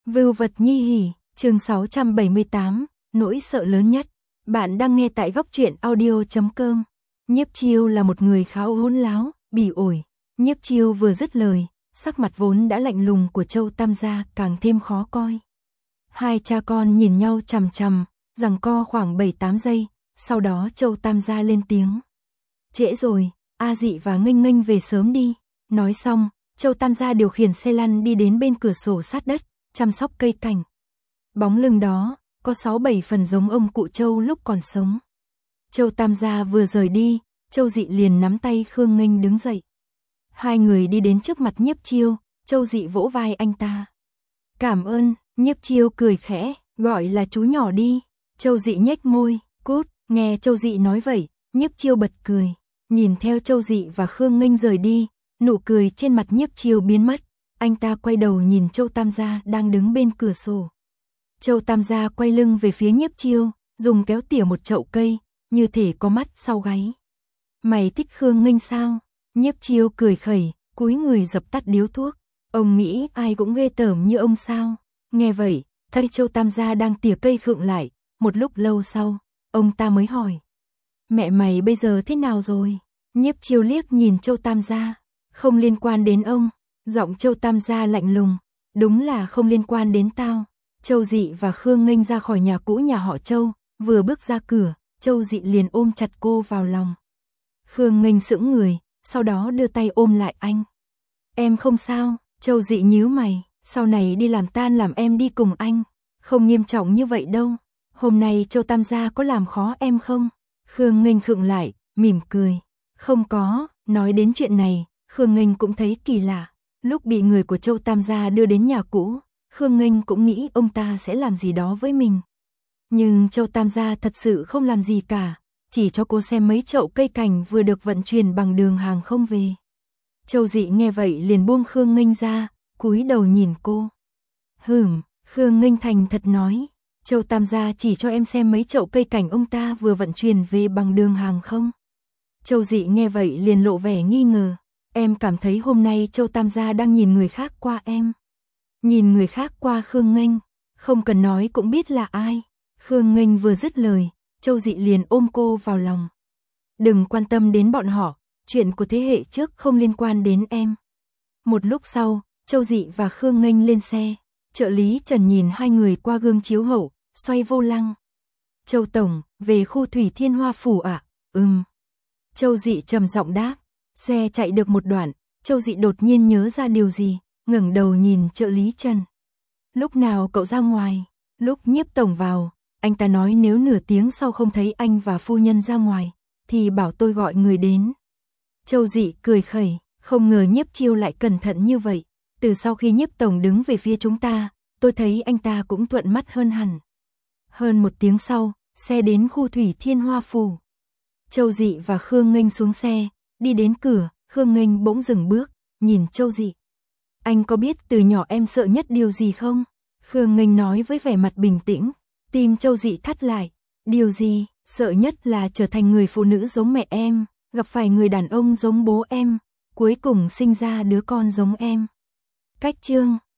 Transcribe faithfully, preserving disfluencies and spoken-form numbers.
Vưu vật nhi hỉ, chương sáu trăm bảy mươi tám, nỗi sợ lớn nhất. Bạn đang nghe tại góc truyện audio chấm com. Nhiếp Chiêu là một người khá hỗn láo, bỉ ổi. Nhiếp Chiêu vừa dứt lời, sắc mặt vốn đã lạnh lùng của Châu Tam gia càng thêm khó coi. Hai cha con nhìn nhau chằm chằm, giằng co khoảng bảy tám giây, sau đó Châu Tam gia lên tiếng. Trễ rồi, A Dị và Nghênh Nghênh về sớm đi. Nói xong, Châu Tam gia điều khiển xe lăn đi đến bên cửa sổ sát đất, chăm sóc cây cảnh. Bóng lưng đó, có sáu bảy phần giống ông cụ Châu lúc còn sống. Châu Tam gia vừa rời đi, Châu Dị liền nắm tay Khương Nghênh đứng dậy. Hai người đi đến trước mặt Nhiếp Chiêu, Châu Dị vỗ vai anh ta. Cảm ơn, Nhiếp Chiêu cười khẽ, gọi là chú nhỏ đi. Châu Dị nhếch môi, cút, nghe Châu Dị nói vậy, Nhiếp Chiêu bật cười. Nhìn theo Châu Dị và Khương Nghênh rời đi, nụ cười trên mặt Nhiếp Chiêu biến mất. Anh ta quay đầu nhìn Châu Tam gia đang đứng bên cửa sổ. Châu Tam gia quay lưng về phía Nhiếp Chiêu, dùng kéo tỉa một chậu cây, như thể có mắt sau gáy. Mày thích Khương Nghênh sao? Nhiếp Chiêu cười khẩy, cúi người dập tắt điếu thuốc. Ông nghĩ ai cũng ghê tởm như ông sao? Nghe vậy, thấy Châu Tam gia đang tỉa cây khựng lại, một lúc lâu sau, ông ta mới hỏi. Mẹ mày bây giờ thế nào rồi? Nhiếp Chiêu liếc nhìn Châu Tam gia, không liên quan đến ông. Giọng Châu Tam gia lạnh lùng, đúng là không liên quan đến tao. Châu Dị và Khương Nghênh ra khỏi nhà cũ nhà họ Châu, vừa bước ra cửa, Châu Dị liền ôm chặt cô vào lòng. Khương Nghênh sững người, sau đó đưa tay ôm lại anh. Em không sao, Châu Dị nhíu mày, sau này đi làm tan làm em đi cùng anh, không nghiêm trọng như vậy đâu. Hôm nay Châu Tam gia có làm khó em không? Khương Nghênh khựng lại, mỉm cười. Không có, nói đến chuyện này, Khương Nghênh cũng thấy kỳ lạ. Lúc bị người của Châu Tam gia đưa đến nhà cũ, Khương Nghênh cũng nghĩ ông ta sẽ làm gì đó với mình. Nhưng Châu Tam gia thật sự không làm gì cả, chỉ cho cô xem mấy chậu cây cảnh vừa được vận chuyển bằng đường hàng không về. Châu Dị nghe vậy liền buông Khương Nghênh ra, cúi đầu nhìn cô. Hửm, Khương Nghênh thành thật nói, Châu Tam gia chỉ cho em xem mấy chậu cây cảnh ông ta vừa vận chuyển về bằng đường hàng không. Châu Dị nghe vậy liền lộ vẻ nghi ngờ. Em cảm thấy hôm nay Châu Tam gia đang nhìn người khác qua em. Nhìn người khác qua Khương Nghênh, không cần nói cũng biết là ai. Khương Nghênh vừa dứt lời, Châu Dị liền ôm cô vào lòng. Đừng quan tâm đến bọn họ, chuyện của thế hệ trước không liên quan đến em. Một lúc sau, Châu Dị và Khương Nghênh lên xe. Trợ lý Trần nhìn hai người qua gương chiếu hậu, xoay vô lăng. Châu Tổng, về khu Thủy Thiên Hoa Phủ ạ? À? Ừm. Châu Dị trầm giọng đáp. Xe chạy được một đoạn, Châu Dị đột nhiên nhớ ra điều gì, ngẩng đầu nhìn trợ lý Trần. Lúc nào cậu ra ngoài? Lúc Nhiếp Tổng vào, anh ta nói nếu nửa tiếng sau không thấy anh và phu nhân ra ngoài, thì bảo tôi gọi người đến. Châu Dị cười khẩy, không ngờ Nhiếp Chiêu lại cẩn thận như vậy. Từ sau khi Nhiếp Tổng đứng về phía chúng ta, tôi thấy anh ta cũng thuận mắt hơn hẳn. Hơn một tiếng sau, xe đến khu Thủy Thiên Hoa Phủ. Châu Dị và Khương Nghênh xuống xe. Đi đến cửa, Khương Nghênh bỗng dừng bước, nhìn Châu Dị. Anh có biết từ nhỏ em sợ nhất điều gì không? Khương Nghênh nói với vẻ mặt bình tĩnh. Tim Châu Dị thắt lại. Điều gì? Sợ nhất là trở thành người phụ nữ giống mẹ em, gặp phải người đàn ông giống bố em, cuối cùng sinh ra đứa con giống em. Cách chương